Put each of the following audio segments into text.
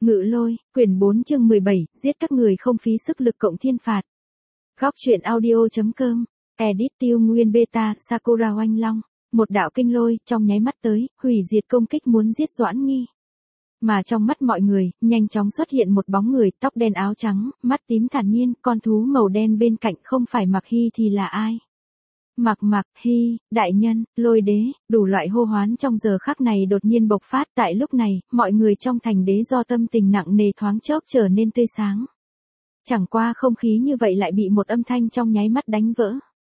Ngự lôi, quyển 4 chương 17, giết các người không phí sức lực cộng thiên phạt. Góc truyện audio.com, edit Tiêu Nguyên Beta, Sakura Oanh Long, một đạo kinh lôi, trong nháy mắt tới, hủy diệt công kích muốn giết Doãn Nghi. Mà trong mắt mọi người, nhanh chóng xuất hiện một bóng người, tóc đen áo trắng, mắt tím thản nhiên, con thú màu đen bên cạnh không phải Mạc Hy thì là ai? Mạc Hy, đại nhân, lôi đế, đủ loại hô hoán trong giờ khắc này đột nhiên bộc phát. Tại lúc này, mọi người trong thành đế do tâm tình nặng nề thoáng chốc trở nên tươi sáng. Chẳng qua không khí như vậy lại bị một âm thanh trong nháy mắt đánh vỡ.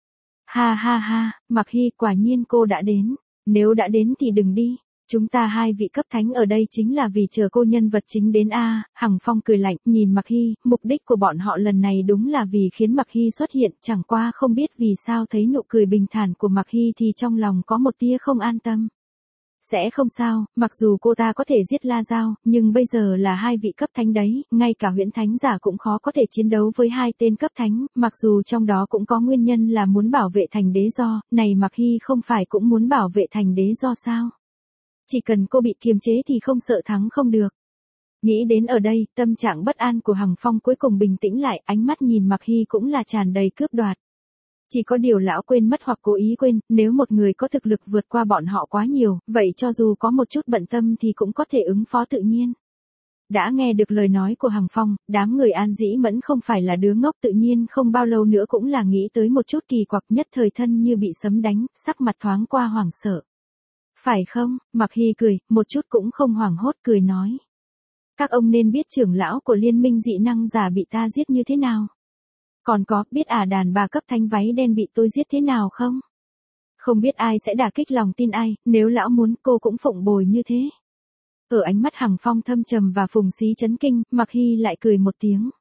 Ha ha ha, Mạc Hy, quả nhiên cô đã đến. Nếu đã đến thì đừng đi. Chúng ta hai vị cấp thánh ở đây chính là vì chờ cô nhân vật chính đến a. Hằng Phong cười lạnh, nhìn Mạc Hy, mục đích của bọn họ lần này đúng là vì khiến Mạc Hy xuất hiện, chẳng qua không biết vì sao thấy nụ cười bình thản của Mạc Hy thì trong lòng có một tia không an tâm. Sẽ không sao, mặc dù cô ta có thể giết La Giao, nhưng bây giờ là hai vị cấp thánh đấy, ngay cả huyễn thánh giả cũng khó có thể chiến đấu với hai tên cấp thánh, mặc dù trong đó cũng có nguyên nhân là muốn bảo vệ thành đế do, này Mạc Hy không phải cũng muốn bảo vệ thành đế do sao? Chỉ cần cô bị kiềm chế thì không sợ thắng không được. Nghĩ đến ở đây, tâm trạng bất an của Hằng Phong cuối cùng bình tĩnh lại, ánh mắt nhìn Mạc Hy cũng là tràn đầy cướp đoạt. Chỉ có điều lão quên mất hoặc cố ý quên, nếu một người có thực lực vượt qua bọn họ quá nhiều, vậy cho dù có một chút bận tâm thì cũng có thể ứng phó tự nhiên. Đã nghe được lời nói của Hằng Phong, đám người An Dĩ Mẫn không phải là đứa ngốc, tự nhiên không bao lâu nữa cũng là nghĩ tới một chút kỳ quặc, nhất thời thân như bị sấm đánh, sắc mặt thoáng qua hoảng sợ. Phải không? Mạc Hy cười, một chút cũng không hoảng hốt, cười nói. Các ông nên biết trưởng lão của liên minh dị năng giả bị ta giết như thế nào. Còn có, biết đàn bà cấp thánh váy đen bị tôi giết thế nào không? Không biết ai sẽ đả kích lòng tin ai, nếu lão muốn cô cũng phụng bồi như thế. Ở ánh mắt Hằng Phong thâm trầm và Phùng Xí chấn kinh, Mạc Hy lại cười một tiếng.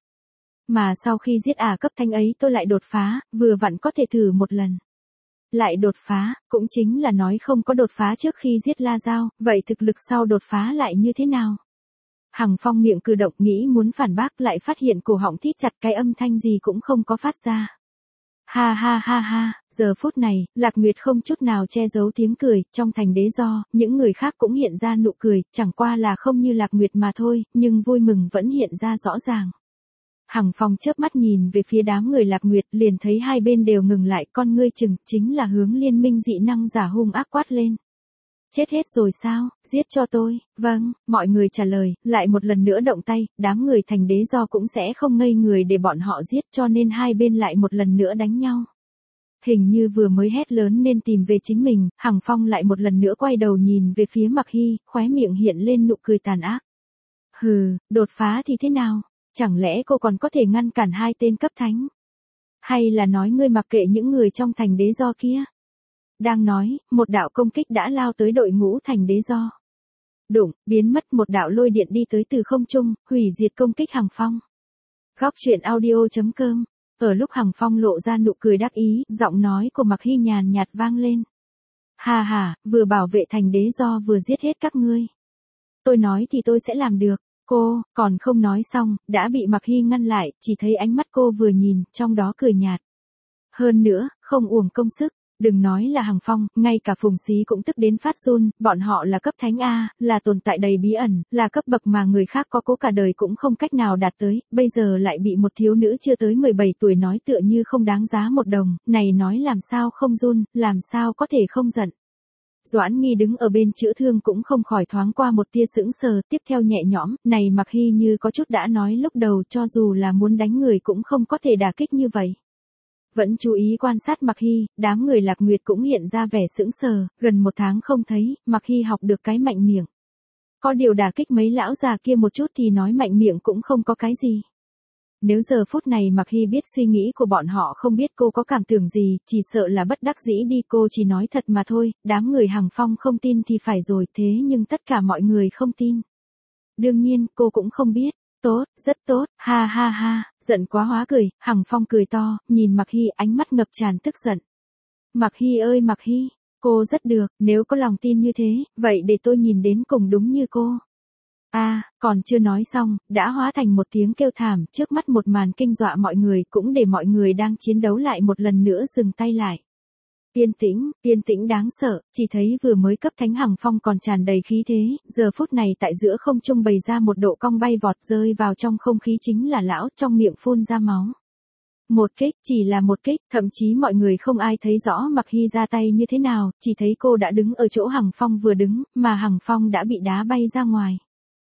Mà sau khi giết cấp thánh ấy tôi lại đột phá, vừa vặn có thể thử một lần. Lại đột phá, cũng chính là nói không có đột phá trước khi giết La Giao, vậy thực lực sau đột phá lại như thế nào? Hằng Phong miệng cử động nghĩ muốn phản bác lại phát hiện cổ họng thít chặt, cái âm thanh gì cũng không có phát ra. Ha ha ha ha, giờ phút này, Lạc Nguyệt không chút nào che giấu tiếng cười, trong thành đế do, những người khác cũng hiện ra nụ cười, chẳng qua là không như Lạc Nguyệt mà thôi, nhưng vui mừng vẫn hiện ra rõ ràng. Hằng Phong chớp mắt nhìn về phía đám người Lạc Nguyệt, liền thấy hai bên đều ngừng lại, con ngươi chừng, chính là hướng liên minh dị năng giả hung ác quát lên. Chết hết rồi sao, giết cho tôi, vâng, mọi người trả lời, lại một lần nữa động tay, đám người thành đế do cũng sẽ không ngây người để bọn họ giết, cho nên hai bên lại một lần nữa đánh nhau. Hình như vừa mới hét lớn nên tìm về chính mình, Hằng Phong lại một lần nữa quay đầu nhìn về phía Mạc Hy, khóe miệng hiện lên nụ cười tàn ác. Hừ, đột phá thì thế nào? Chẳng lẽ cô còn có thể ngăn cản hai tên cấp thánh? Hay là nói ngươi mặc kệ những người trong thành đế do kia? Đang nói, một đạo công kích đã lao tới đội ngũ thành đế do. Đụng, biến mất, một đạo lôi điện đi tới từ không trung, hủy diệt công kích Hằng Phong. Góc truyện audio.com. Ở lúc Hằng Phong lộ ra nụ cười đắc ý, giọng nói của Mạc Hy nhàn nhạt vang lên. Hà hà, vừa bảo vệ thành đế do vừa giết hết các ngươi. Tôi nói thì tôi sẽ làm được. Cô, còn không nói xong, đã bị Mạc Hy ngăn lại, chỉ thấy ánh mắt cô vừa nhìn, trong đó cười nhạt. Hơn nữa, không uổng công sức, đừng nói là Hằng Phong, ngay cả Phùng Xí cũng tức đến phát run, bọn họ là cấp thánh A, là tồn tại đầy bí ẩn, là cấp bậc mà người khác có cố cả đời cũng không cách nào đạt tới, bây giờ lại bị một thiếu nữ chưa tới 17 tuổi nói tựa như không đáng giá một đồng, này nói làm sao không run, làm sao có thể không giận. Doãn Nghi đứng ở bên chữa thương cũng không khỏi thoáng qua một tia sững sờ, tiếp theo nhẹ nhõm, này Mạc Hy như có chút đã nói lúc đầu, cho dù là muốn đánh người cũng không có thể đả kích như vậy. Vẫn chú ý quan sát Mạc Hy, đám người Lạc Nguyệt cũng hiện ra vẻ sững sờ, gần một tháng không thấy, Mạc Hy học được cái mạnh miệng. Có điều đả kích mấy lão già kia một chút thì nói mạnh miệng cũng không có cái gì. Nếu giờ phút này Mạc Hy biết suy nghĩ của bọn họ, không biết cô có cảm tưởng gì, chỉ sợ là bất đắc dĩ đi, cô chỉ nói thật mà thôi, đám người Hằng Phong không tin thì phải rồi, thế nhưng tất cả mọi người không tin. Đương nhiên, cô cũng không biết. Tốt, rất tốt, ha ha ha, giận quá hóa cười, Hằng Phong cười to, nhìn Mạc Hy ánh mắt ngập tràn tức giận. Mạc Hy ơi Mạc Hy, cô rất được, nếu có lòng tin như thế, vậy để tôi nhìn đến cùng đúng như cô. Còn chưa nói xong, đã hóa thành một tiếng kêu thảm, trước mắt một màn kinh dọa mọi người, cũng để mọi người đang chiến đấu lại một lần nữa dừng tay lại. Yên tĩnh đáng sợ, chỉ thấy vừa mới cấp thánh Hằng Phong còn tràn đầy khí thế, giờ phút này tại giữa không trung bày ra một độ cong bay vọt rơi vào trong không khí chính là lão trong miệng phun ra máu. Một kích, chỉ là một kích, thậm chí mọi người không ai thấy rõ Mặc Hy ra tay như thế nào, chỉ thấy cô đã đứng ở chỗ Hằng Phong vừa đứng, mà Hằng Phong đã bị đá bay ra ngoài.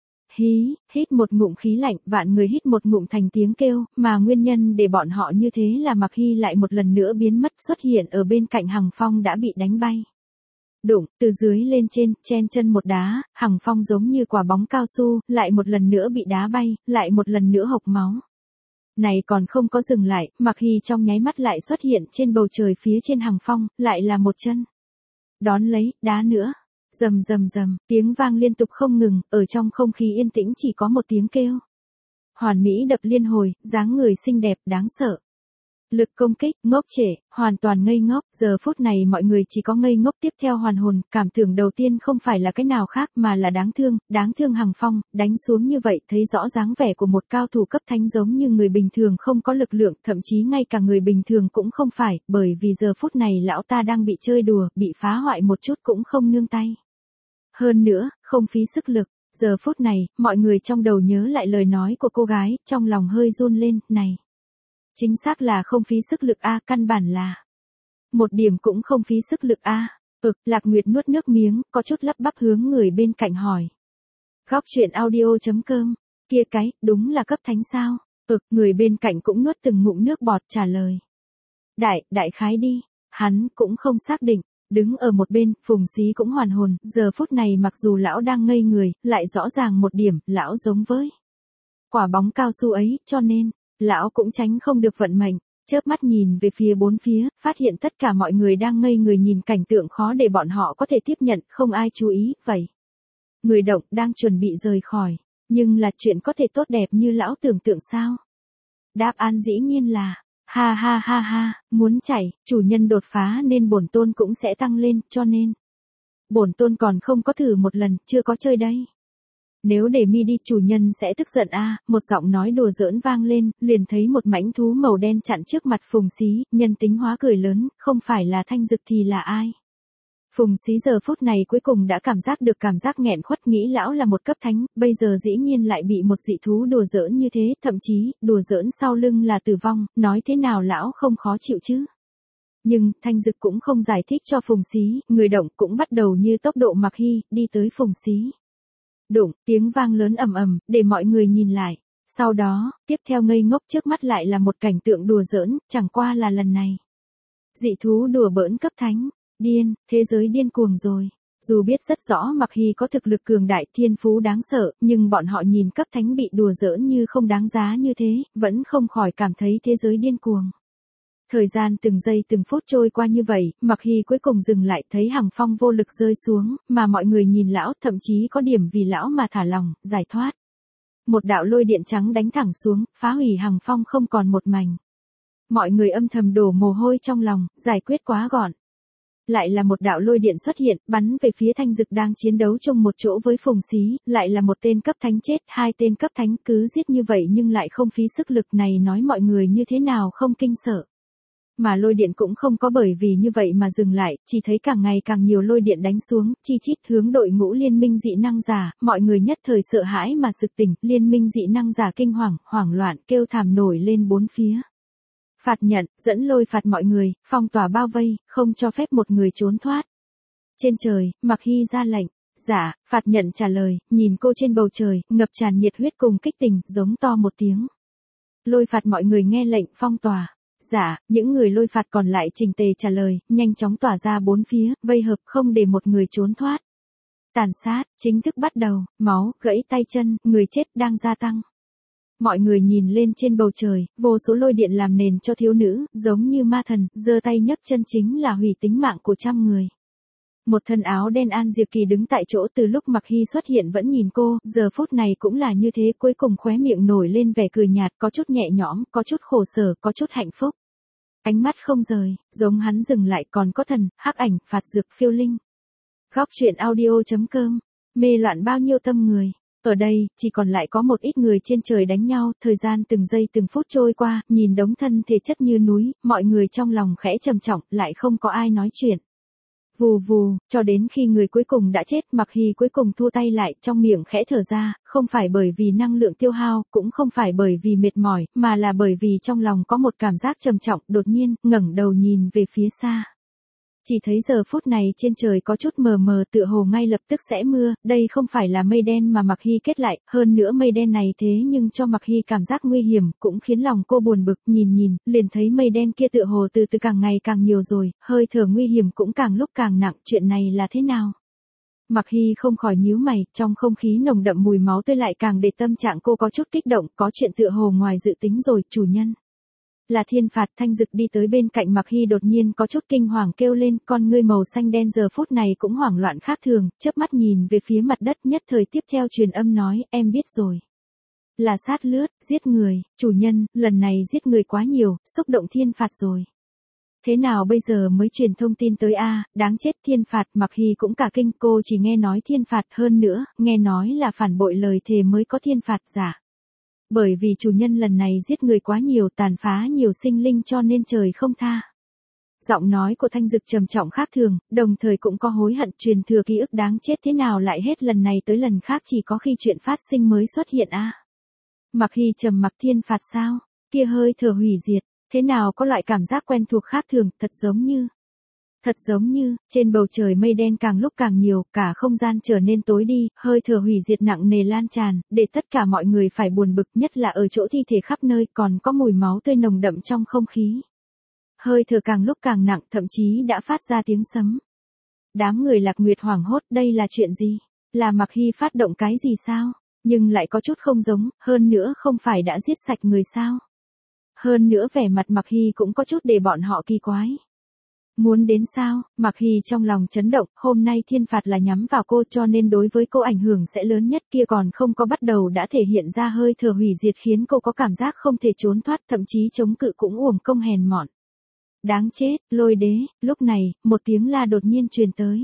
Hít một ngụm khí lạnh, vạn người hít một ngụm thành tiếng kêu, mà nguyên nhân để bọn họ như thế là Mặc Hy lại một lần nữa biến mất xuất hiện ở bên cạnh Hằng Phong đã bị đánh bay. Đụng, từ dưới lên trên, chen chân một đá, Hằng Phong giống như quả bóng cao su, lại một lần nữa bị đá bay, lại một lần nữa hộc máu. Này còn không có dừng lại, Mặc Hy trong nháy mắt lại xuất hiện trên bầu trời phía trên Hằng Phong, lại là một chân. Đón lấy, đá nữa. Rầm rầm rầm, tiếng vang liên tục không ngừng, ở trong không khí yên tĩnh chỉ có một tiếng kêu. Hoàn mỹ đập liên hồi, dáng người xinh đẹp đáng sợ. Lực công kích, ngốc trệ, hoàn toàn ngây ngốc, giờ phút này mọi người chỉ có ngây ngốc tiếp theo hoàn hồn, cảm tưởng đầu tiên không phải là cái nào khác mà là đáng thương Hằng Phong, đánh xuống như vậy thấy rõ dáng vẻ của một cao thủ cấp thánh giống như người bình thường không có lực lượng, thậm chí ngay cả người bình thường cũng không phải, bởi vì giờ phút này lão ta đang bị chơi đùa, bị phá hoại một chút cũng không nương tay. Hơn nữa, không phí sức lực. Giờ phút này, mọi người trong đầu nhớ lại lời nói của cô gái, trong lòng hơi run lên, này. Chính xác là không phí sức lực a, căn bản là. Một điểm cũng không phí sức lực a. Lạc Nguyệt nuốt nước miếng, có chút lắp bắp hướng người bên cạnh hỏi. Góc truyện audio.com, kia cái, đúng là cấp thánh sao? Người bên cạnh cũng nuốt từng ngụm nước bọt trả lời. Đại khái đi, hắn cũng không xác định. Đứng ở một bên, Phùng Xí cũng hoàn hồn, giờ phút này mặc dù lão đang ngây người, lại rõ ràng một điểm, lão giống với quả bóng cao su ấy, cho nên, lão cũng tránh không được vận mệnh, chớp mắt nhìn về phía bốn phía, phát hiện tất cả mọi người đang ngây người nhìn cảnh tượng khó để bọn họ có thể tiếp nhận, không ai chú ý, vậy. Người động đang chuẩn bị rời khỏi, nhưng là chuyện có thể tốt đẹp như lão tưởng tượng sao? Đáp án dĩ nhiên là... Ha, muốn chạy, chủ nhân đột phá nên bổn tôn cũng sẽ tăng lên, cho nên. Bổn tôn còn không có thử một lần, chưa có chơi đây. Nếu để mi đi chủ nhân sẽ tức giận a. Một giọng nói đùa giỡn vang lên, liền thấy một mãnh thú màu đen chặn trước mặt Phùng Xí, nhân tính hóa cười lớn, không phải là Thanh Dực thì là ai. Phùng Xí giờ phút này cuối cùng đã cảm giác được cảm giác nghẹn khuất, nghĩ lão là một cấp thánh, bây giờ dĩ nhiên lại bị một dị thú đùa giỡn như thế, thậm chí, đùa giỡn sau lưng là tử vong, nói thế nào lão không khó chịu chứ. Nhưng, Thanh Dực cũng không giải thích cho Phùng Xí, người động cũng bắt đầu như tốc độ Mặc Hy, đi tới Phùng Xí. Đụng, tiếng vang lớn ầm ầm, để mọi người nhìn lại. Sau đó, tiếp theo ngây ngốc trước mắt lại là một cảnh tượng đùa giỡn, chẳng qua là lần này. Dị thú đùa bỡn cấp thánh. Điên, thế giới điên cuồng rồi. Dù biết rất rõ Mặc Hy có thực lực cường đại thiên phú đáng sợ, nhưng bọn họ nhìn cấp thánh bị đùa giỡn như không đáng giá như thế, vẫn không khỏi cảm thấy thế giới điên cuồng. Thời gian từng giây từng phút trôi qua như vậy, Mặc Hy cuối cùng dừng lại thấy Hằng Phong vô lực rơi xuống, mà mọi người nhìn lão thậm chí có điểm vì lão mà thả lòng, giải thoát. Một đạo lôi điện trắng đánh thẳng xuống, phá hủy Hằng Phong không còn một mảnh. Mọi người âm thầm đổ mồ hôi trong lòng, giải quyết quá gọn. Lại là một đạo lôi điện xuất hiện, bắn về phía Thanh Dực đang chiến đấu chung một chỗ với Phùng Xí, lại là một tên cấp thánh chết, hai tên cấp thánh cứ giết như vậy nhưng lại không phí sức lực này, nói mọi người như thế nào không kinh sợ. Mà lôi điện cũng không có bởi vì như vậy mà dừng lại, chỉ thấy càng ngày càng nhiều lôi điện đánh xuống, chi chít hướng đội ngũ liên minh dị năng giả, mọi người nhất thời sợ hãi mà sực tỉnh, liên minh dị năng giả kinh hoàng, hoảng loạn, kêu thảm nổi lên bốn phía. Phạt nhận, dẫn lôi phạt mọi người, phong tỏa bao vây, không cho phép một người trốn thoát. Trên trời, Mặc Hy ra lệnh. Dạ, phạt nhận trả lời, nhìn cô trên bầu trời, ngập tràn nhiệt huyết cùng kích tình, giống to một tiếng. Lôi phạt mọi người nghe lệnh phong tỏa. Dạ, những người lôi phạt còn lại trình tề trả lời, nhanh chóng tỏa ra bốn phía, vây hợp không để một người trốn thoát. Tàn sát, chính thức bắt đầu, máu, gãy tay chân, người chết đang gia tăng. Mọi người nhìn lên trên bầu trời, vô số lôi điện làm nền cho thiếu nữ, giống như ma thần, giơ tay nhấc chân chính là hủy tính mạng của trăm người. Một thân áo đen An Diệp Kỳ đứng tại chỗ từ lúc Mặc Hy xuất hiện vẫn nhìn cô, giờ phút này cũng là như thế, cuối cùng khóe miệng nổi lên vẻ cười nhạt, có chút nhẹ nhõm, có chút khổ sở, có chút hạnh phúc. Ánh mắt không rời, giống hắn dừng lại còn có thần, hắc ảnh, phạt dược phiêu linh. Góc truyện audio.com, mê loạn bao nhiêu tâm người. Ở đây, chỉ còn lại có một ít người trên trời đánh nhau, thời gian từng giây từng phút trôi qua, nhìn đống thân thể chất như núi, mọi người trong lòng khẽ trầm trọng, lại không có ai nói chuyện. Vù vù, cho đến khi người cuối cùng đã chết, Mặc Hy cuối cùng thua tay lại, trong miệng khẽ thở ra, không phải bởi vì năng lượng tiêu hao, cũng không phải bởi vì mệt mỏi, mà là bởi vì trong lòng có một cảm giác trầm trọng, đột nhiên, ngẩng đầu nhìn về phía xa. Chỉ thấy giờ phút này trên trời có chút mờ mờ, tựa hồ ngay lập tức sẽ mưa, đây không phải là mây đen mà Mặc Hy kết lại, hơn nữa mây đen này thế nhưng cho Mặc Hy cảm giác nguy hiểm, cũng khiến lòng cô buồn bực, nhìn, liền thấy mây đen kia tựa hồ từ từ càng ngày càng nhiều rồi, hơi thở nguy hiểm cũng càng lúc càng nặng, chuyện này là thế nào? Mặc Hy không khỏi nhíu mày, trong không khí nồng đậm mùi máu tươi lại càng để tâm trạng cô có chút kích động, có chuyện tựa hồ ngoài dự tính rồi, chủ nhân. Là thiên phạt. Thanh Dực đi tới bên cạnh Mặc Hy đột nhiên có chút kinh hoàng kêu lên, con ngươi màu xanh đen giờ phút này cũng hoảng loạn khác thường, chớp mắt nhìn về phía mặt đất, nhất thời tiếp theo truyền âm nói, em biết rồi. Là sát lướt, giết người, chủ nhân, lần này giết người quá nhiều, xúc động thiên phạt rồi. Thế nào bây giờ mới truyền thông tin tới a, đáng chết thiên phạt. Mặc Hy cũng cả kinh, cô chỉ nghe nói thiên phạt, hơn nữa, nghe nói là phản bội lời thề mới có thiên phạt giả. Bởi vì chủ nhân lần này giết người quá nhiều, tàn phá nhiều sinh linh cho nên trời không tha. Giọng nói của Thanh Dực trầm trọng khác thường, đồng thời cũng có hối hận, truyền thừa ký ức đáng chết thế nào lại hết lần này tới lần khác chỉ có khi chuyện phát sinh mới xuất hiện a. Mặc Hy trầm mặc, thiên phạt sao? Kia hơi thở hủy diệt, thế nào có loại cảm giác quen thuộc khác thường, thật giống như, trên bầu trời mây đen càng lúc càng nhiều, cả không gian trở nên tối đi, hơi thở hủy diệt nặng nề lan tràn, để tất cả mọi người phải buồn bực, nhất là ở chỗ thi thể khắp nơi, còn có mùi máu tươi nồng đậm trong không khí. Hơi thở càng lúc càng nặng, thậm chí đã phát ra tiếng sấm. Đám người Lạc Nguyệt hoảng hốt, đây là chuyện gì? Là Mặc Hy phát động cái gì sao? Nhưng lại có chút không giống, hơn nữa không phải đã giết sạch người sao? Hơn nữa vẻ mặt Mặc Hy cũng có chút để bọn họ kỳ quái. Muốn đến sao? Mặc Hy trong lòng chấn động, hôm nay thiên phạt là nhắm vào cô cho nên đối với cô ảnh hưởng sẽ lớn nhất, kia còn không có bắt đầu đã thể hiện ra hơi thở hủy diệt khiến cô có cảm giác không thể trốn thoát, thậm chí chống cự cũng uổng công hèn mọn. Đáng chết, Lôi Đế. Lúc này, một tiếng la đột nhiên truyền tới.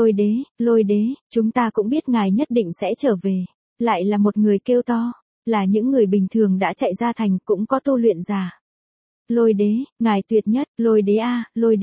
Lôi đế, chúng ta cũng biết ngài nhất định sẽ trở về. Lại là một người kêu to, là những người bình thường đã chạy ra thành, cũng có tu luyện giả. Lôi đế, ngài tuyệt nhất, Lôi đế a,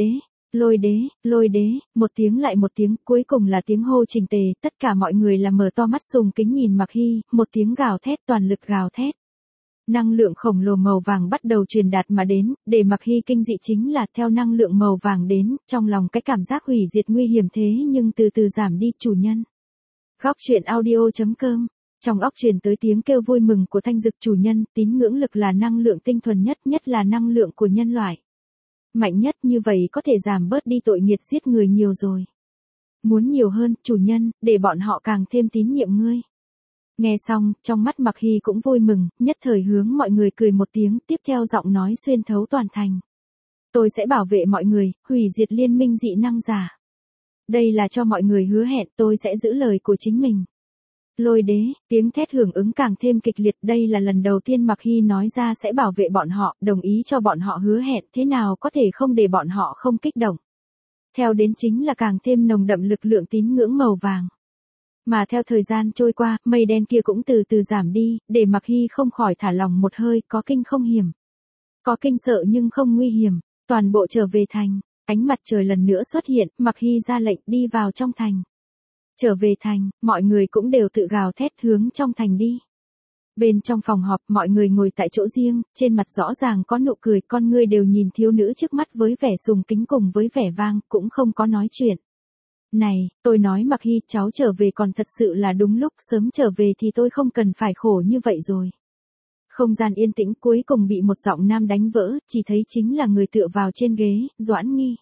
Lôi đế, một tiếng lại một tiếng, cuối cùng là tiếng hô trình tề, tất cả mọi người là mở to mắt sùng kính nhìn Mặc Hy, một tiếng gào thét, toàn lực gào thét. Năng lượng khổng lồ màu vàng bắt đầu truyền đạt mà đến, để Mặc Hy kinh dị chính là theo năng lượng màu vàng đến, trong lòng cái cảm giác hủy diệt nguy hiểm thế nhưng từ từ giảm đi, chủ nhân. Góc truyện audio.com. Trong óc truyền tới tiếng kêu vui mừng của Thanh Dực, chủ nhân, tín ngưỡng lực là năng lượng tinh thuần nhất là năng lượng của nhân loại. Mạnh nhất, như vậy có thể giảm bớt đi tội nghiệt giết người nhiều rồi. Muốn nhiều hơn, chủ nhân, để bọn họ càng thêm tín nhiệm ngươi. Nghe xong, trong mắt Mặc Hy cũng vui mừng, nhất thời hướng mọi người cười một tiếng, tiếp theo giọng nói xuyên thấu toàn thành. Tôi sẽ bảo vệ mọi người, hủy diệt liên minh dị năng giả. Đây là cho mọi người hứa hẹn, tôi sẽ giữ lời của chính mình. Lôi đế, tiếng thét hưởng ứng càng thêm kịch liệt, đây là lần đầu tiên Mặc Hy nói ra sẽ bảo vệ bọn họ, đồng ý cho bọn họ hứa hẹn, thế nào có thể không để bọn họ không kích động. Theo đến chính là càng thêm nồng đậm lực lượng tín ngưỡng màu vàng. Mà theo thời gian trôi qua, mây đen kia cũng từ từ giảm đi, để Mặc Hy không khỏi thả lòng một hơi, có kinh không hiểm. Có kinh sợ nhưng không nguy hiểm, toàn bộ trở về thành, ánh mặt trời lần nữa xuất hiện, Mặc Hy ra lệnh đi vào trong thành. Trở về thành, mọi người cũng đều tự gào thét hướng trong thành đi. Bên trong phòng họp, mọi người ngồi tại chỗ riêng, trên mặt rõ ràng có nụ cười, con ngươi đều nhìn thiếu nữ trước mắt với vẻ sùng kính cùng với vẻ vang, cũng không có nói chuyện. Này, tôi nói Mặc Hy, cháu trở về còn thật sự là đúng lúc, sớm trở về thì tôi không cần phải khổ như vậy rồi. Không gian yên tĩnh cuối cùng bị một giọng nam đánh vỡ, chỉ thấy chính là người tựa vào trên ghế, Doãn Nghi.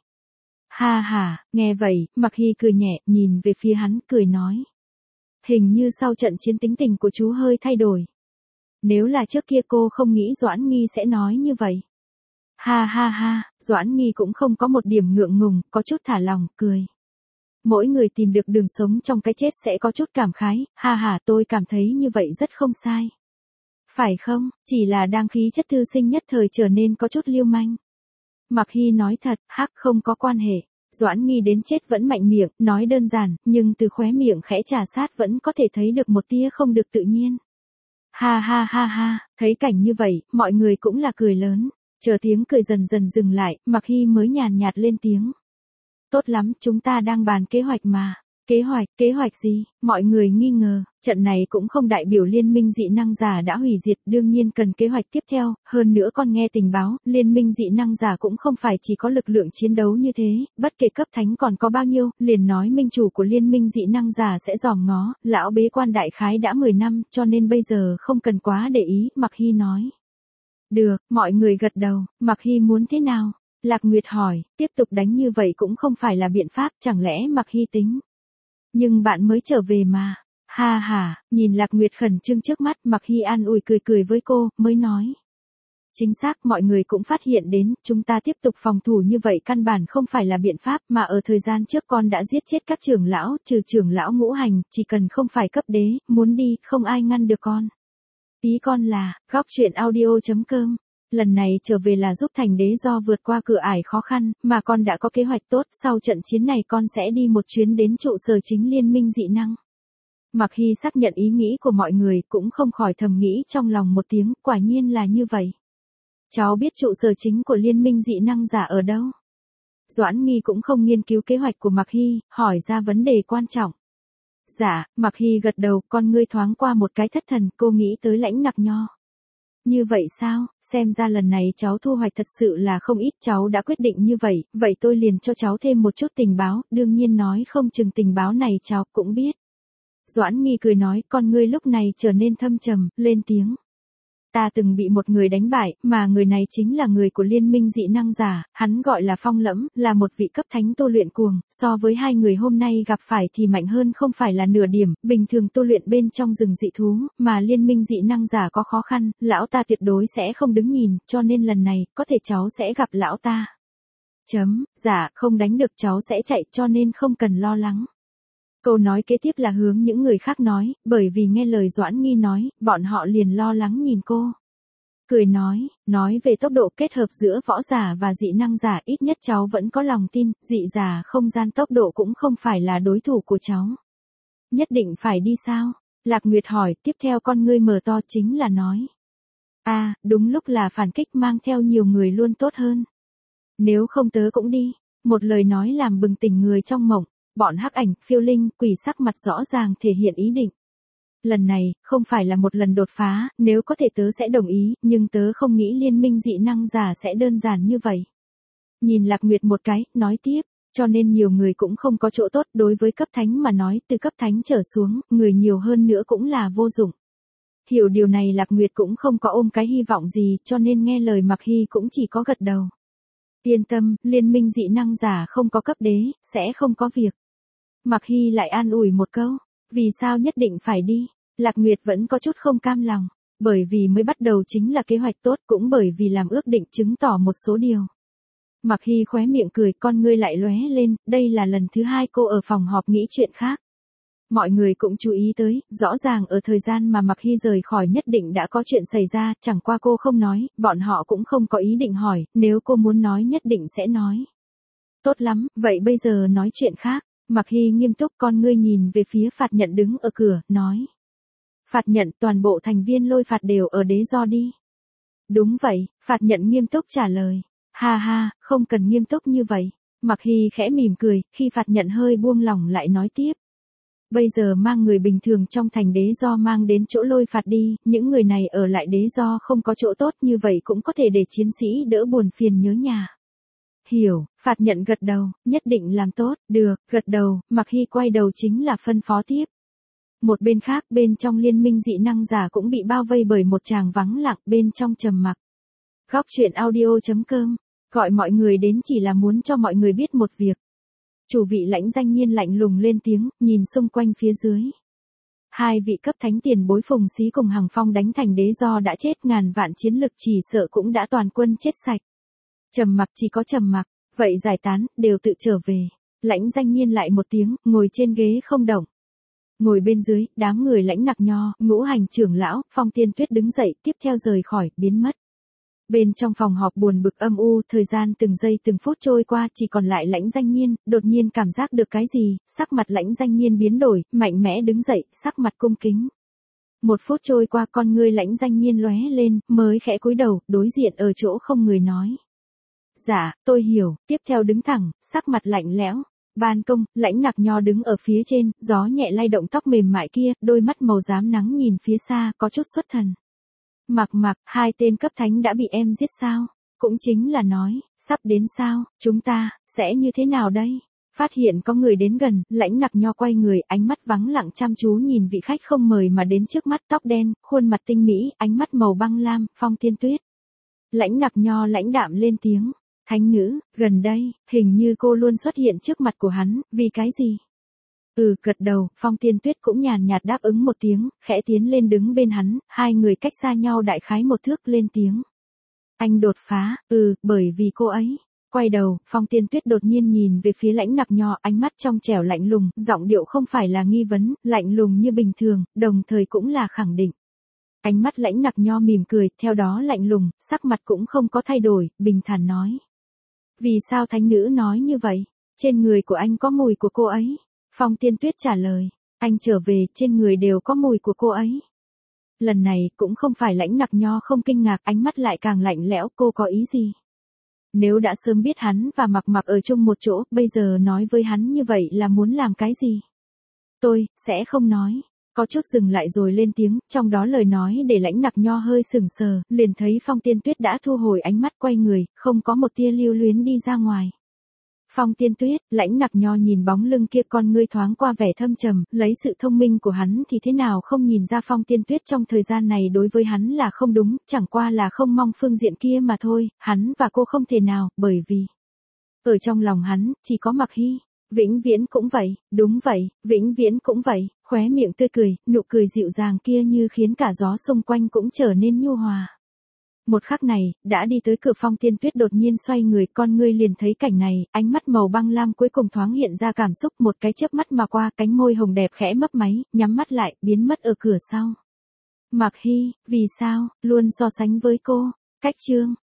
Ha ha, nghe vậy, Mặc Hy cười nhẹ, nhìn về phía hắn, cười nói. Hình như sau trận chiến tính tình của chú hơi thay đổi. Nếu là trước kia cô không nghĩ Doãn Nghi sẽ nói như vậy. Ha ha ha, Doãn Nghi cũng không có một điểm ngượng ngùng, có chút thả lòng, cười. Mỗi người tìm được đường sống trong cái chết sẽ có chút cảm khái, ha ha, tôi cảm thấy như vậy rất không sai. Phải không, chỉ là đang khí chất thư sinh nhất thời trở nên có chút lưu manh. Mặc Hy nói thật, hắc không có quan hệ. Doãn Nghi đến chết vẫn mạnh miệng, nói đơn giản, nhưng từ khóe miệng khẽ trà sát vẫn có thể thấy được một tia không được tự nhiên. Ha ha ha ha, thấy cảnh như vậy, mọi người cũng là cười lớn. Chờ tiếng cười dần dần dừng lại, Mạc Hy mới nhàn nhạt lên tiếng. Tốt lắm, chúng ta đang bàn kế hoạch mà. Kế hoạch gì? Mọi người nghi ngờ, trận này cũng không đại biểu liên minh dị năng giả đã hủy diệt, đương nhiên cần kế hoạch tiếp theo, hơn nữa con nghe tình báo, liên minh dị năng giả cũng không phải chỉ có lực lượng chiến đấu như thế, bất kể cấp thánh còn có bao nhiêu, liền nói minh chủ của liên minh dị năng giả sẽ dòm ngó, lão bế quan đại khái đã 10 năm, cho nên bây giờ không cần quá để ý, Mạc Hy nói. Được, mọi người gật đầu, Mạc Hy muốn thế nào? Lạc Nguyệt hỏi, tiếp tục đánh như vậy cũng không phải là biện pháp, chẳng lẽ Mạc Hy tính. Nhưng bạn mới trở về mà. Ha ha, nhìn Lạc Nguyệt khẩn trương trước mắt, Mạc Hy an ủi cười cười với cô, mới nói. Chính xác, mọi người cũng phát hiện đến, chúng ta tiếp tục phòng thủ như vậy căn bản không phải là biện pháp, mà ở thời gian trước con đã giết chết các trưởng lão, trừ trưởng lão ngũ hành, chỉ cần không phải cấp đế, muốn đi, không ai ngăn được con. Ý con là, góc truyện audio.com. Lần này trở về là giúp thành đế do vượt qua cửa ải khó khăn, mà con đã có kế hoạch tốt, sau trận chiến này con sẽ đi một chuyến đến trụ sở chính liên minh dị năng. Mạc Hy xác nhận ý nghĩ của mọi người, cũng không khỏi thầm nghĩ trong lòng một tiếng, quả nhiên là như vậy. Cháu biết trụ sở chính của liên minh dị năng giả ở đâu? Doãn Nghi cũng không nghiên cứu kế hoạch của Mạc Hy, hỏi ra vấn đề quan trọng. Dạ, Mạc Hy gật đầu, con ngươi thoáng qua một cái thất thần, cô nghĩ tới Lãnh Nặc Nho. Như vậy sao, xem ra lần này cháu thu hoạch thật sự là không ít, cháu đã quyết định như vậy, vậy tôi liền cho cháu thêm một chút tình báo, đương nhiên nói không chừng tình báo này cháu cũng biết. Doãn Nghi cười nói, con ngươi lúc này trở nên thâm trầm, lên tiếng. Ta từng bị một người đánh bại, mà người này chính là người của liên minh dị năng giả, hắn gọi là Phong Lẫm, là một vị cấp thánh tu luyện cuồng, so với hai người hôm nay gặp phải thì mạnh hơn không phải là nửa điểm, bình thường tu luyện bên trong rừng dị thú, mà liên minh dị năng giả có khó khăn, lão ta tuyệt đối sẽ không đứng nhìn, cho nên lần này, có thể cháu sẽ gặp lão ta. Dạ, không đánh được cháu sẽ chạy cho nên không cần lo lắng. Câu nói kế tiếp là hướng những người khác nói, bởi vì nghe lời Doãn Nghi nói, bọn họ liền lo lắng nhìn cô. Cười nói về tốc độ kết hợp giữa võ giả và dị năng giả, ít nhất cháu vẫn có lòng tin, dị giả không gian tốc độ cũng không phải là đối thủ của cháu. Nhất định phải đi sao? Lạc Nguyệt hỏi, tiếp theo con ngươi mở to chính là nói. Đúng lúc là phản kích mang theo nhiều người luôn tốt hơn. Nếu không tớ cũng đi, một lời nói làm bừng tỉnh người trong mộng. Bọn hắc ảnh, phiêu linh, quỷ sắc mặt rõ ràng thể hiện ý định. Lần này, không phải là một lần đột phá, nếu có thể tớ sẽ đồng ý, nhưng tớ không nghĩ liên minh dị năng giả sẽ đơn giản như vậy. Nhìn Lạc Nguyệt một cái, nói tiếp, cho nên nhiều người cũng không có chỗ tốt đối với cấp thánh mà nói, từ cấp thánh trở xuống, người nhiều hơn nữa cũng là vô dụng. Hiểu điều này Lạc Nguyệt cũng không có ôm cái hy vọng gì, cho nên nghe lời Mạc Hy cũng chỉ có gật đầu. Yên tâm, liên minh dị năng giả không có cấp đế, sẽ không có việc. Mạc Hy lại an ủi một câu, vì sao nhất định phải đi? Lạc Nguyệt vẫn có chút không cam lòng, bởi vì mới bắt đầu chính là kế hoạch tốt, cũng bởi vì làm ước định chứng tỏ một số điều. Mạc Hy khóe miệng cười, con ngươi lại lóe lên, đây là lần thứ hai cô ở phòng họp nghĩ chuyện khác. Mọi người cũng chú ý tới, rõ ràng ở thời gian mà Mạc Hy rời khỏi nhất định đã có chuyện xảy ra, chẳng qua cô không nói, bọn họ cũng không có ý định hỏi, nếu cô muốn nói nhất định sẽ nói. Tốt lắm, vậy bây giờ nói chuyện khác. Mạc Hy nghiêm túc, con ngươi nhìn về phía Phạt Nhận đứng ở cửa, nói. Phạt Nhận, toàn bộ thành viên Lôi Phạt đều ở đế do đi. Đúng vậy, Phạt Nhận nghiêm túc trả lời. Ha ha, không cần nghiêm túc như vậy. Mạc Hy khẽ mỉm cười, khi Phạt Nhận hơi buông lỏng lại nói tiếp. Bây giờ mang người bình thường trong thành đế do mang đến chỗ Lôi Phạt đi, những người này ở lại đế do không có chỗ tốt như vậy cũng có thể để chiến sĩ đỡ buồn phiền nhớ nhà. Hiểu, Phạt Nhận gật đầu, nhất định làm tốt, được, gật đầu, Mạc Hy quay đầu chính là phân phó tiếp. Một bên khác, bên trong liên minh dị năng giả cũng bị bao vây bởi một tràng vắng lặng, bên trong trầm mặc. Góc truyện audio.com, gọi mọi người đến chỉ là muốn cho mọi người biết một việc. Chủ vị Lãnh Danh Nhiên lạnh lùng lên tiếng, nhìn xung quanh phía dưới. Hai vị cấp thánh tiền bối Phùng Xí cùng Hằng Phong đánh thành đế do đã chết, ngàn vạn chiến lực chỉ sợ cũng đã toàn quân chết sạch. Trầm mặc, chỉ có trầm mặc, vậy giải tán, đều tự trở về. Lãnh Danh Nhiên lại một tiếng, ngồi trên ghế không động. Ngồi bên dưới, đám người Lãnh Nặc Nho, Ngũ Hành trưởng lão, Phong Tiên Tuyết đứng dậy, tiếp theo rời khỏi, biến mất. Bên trong phòng họp buồn bực âm u, thời gian từng giây từng phút trôi qua, chỉ còn lại Lãnh Danh Nhiên, đột nhiên cảm giác được cái gì, sắc mặt Lãnh Danh Nhiên biến đổi, mạnh mẽ đứng dậy, sắc mặt cung kính. 1 phút trôi qua, con ngươi Lãnh Danh Nhiên lóe lên, mới khẽ cúi đầu, đối diện ở chỗ không người nói. Dạ, tôi hiểu, tiếp theo đứng thẳng, sắc mặt lạnh lẽo. Ban công, Lãnh Nặc Nho đứng ở phía trên, gió nhẹ lay động tóc mềm mại kia, đôi mắt màu xám nắng nhìn phía xa, có chút xuất thần. Mặc, 2 tên cấp thánh đã bị em giết sao? Cũng chính là nói, sắp đến sao, chúng ta, sẽ như thế nào đây? Phát hiện có người đến gần, Lãnh Nặc Nho quay người, ánh mắt vắng lặng chăm chú nhìn vị khách không mời mà đến trước mắt, tóc đen, khuôn mặt tinh mỹ, ánh mắt màu băng lam, Phong Tiên Tuyết. Lãnh Nặc Nho lãnh đạm lên tiếng. Thánh nữ, gần đây, hình như cô luôn xuất hiện trước mặt của hắn, vì cái gì? Gật đầu, Phong Tiên Tuyết cũng nhàn nhạt đáp ứng một tiếng, khẽ tiến lên đứng bên hắn, 2 người cách xa nhau đại khái 1 thước lên tiếng. Anh đột phá, bởi vì cô ấy. Quay đầu, Phong Tiên Tuyết đột nhiên nhìn về phía Lãnh Nặc Nho, ánh mắt trong trẻo lạnh lùng, giọng điệu không phải là nghi vấn, lạnh lùng như bình thường, đồng thời cũng là khẳng định. Ánh mắt Lãnh Nặc Nho mỉm cười, theo đó lạnh lùng, sắc mặt cũng không có thay đổi, bình thản nói. Vì sao thánh nữ nói như vậy? Trên người của anh có mùi của cô ấy. Phong Tiên Tuyết trả lời. Anh trở về, trên người đều có mùi của cô ấy. Lần này, cũng không phải Lãnh Nặc Nho không kinh ngạc, ánh mắt lại càng lạnh lẽo, cô có ý gì? Nếu đã sớm biết hắn và Mặc ở chung một chỗ, bây giờ nói với hắn như vậy là muốn làm cái gì? Tôi, sẽ không nói. Có chút dừng lại rồi lên tiếng, trong đó lời nói để Lãnh Nặc Nho hơi sừng sờ, liền thấy Phong Tiên Tuyết đã thu hồi ánh mắt quay người, không có một tia lưu luyến đi ra ngoài. Phong Tiên Tuyết, Lãnh Nặc Nho nhìn bóng lưng kia, con ngươi thoáng qua vẻ thâm trầm, lấy sự thông minh của hắn thì thế nào không nhìn ra Phong Tiên Tuyết trong thời gian này đối với hắn là không đúng, chẳng qua là không mong phương diện kia mà thôi, hắn và cô không thể nào, bởi vì ở trong lòng hắn, chỉ có Mặc Hy. Vĩnh viễn cũng vậy, đúng vậy, vĩnh viễn cũng vậy, khóe miệng tươi cười, nụ cười dịu dàng kia như khiến cả gió xung quanh cũng trở nên nhu hòa. Một khắc này, đã đi tới cửa, Phong Tiên Tuyết đột nhiên xoay người, con ngươi liền thấy cảnh này, ánh mắt màu băng lam cuối cùng thoáng hiện ra cảm xúc, một cái chớp mắt mà qua, cánh môi hồng đẹp khẽ mấp máy, nhắm mắt lại, biến mất ở cửa sau. Mặc Hy, vì sao, luôn so sánh với cô? Cách chương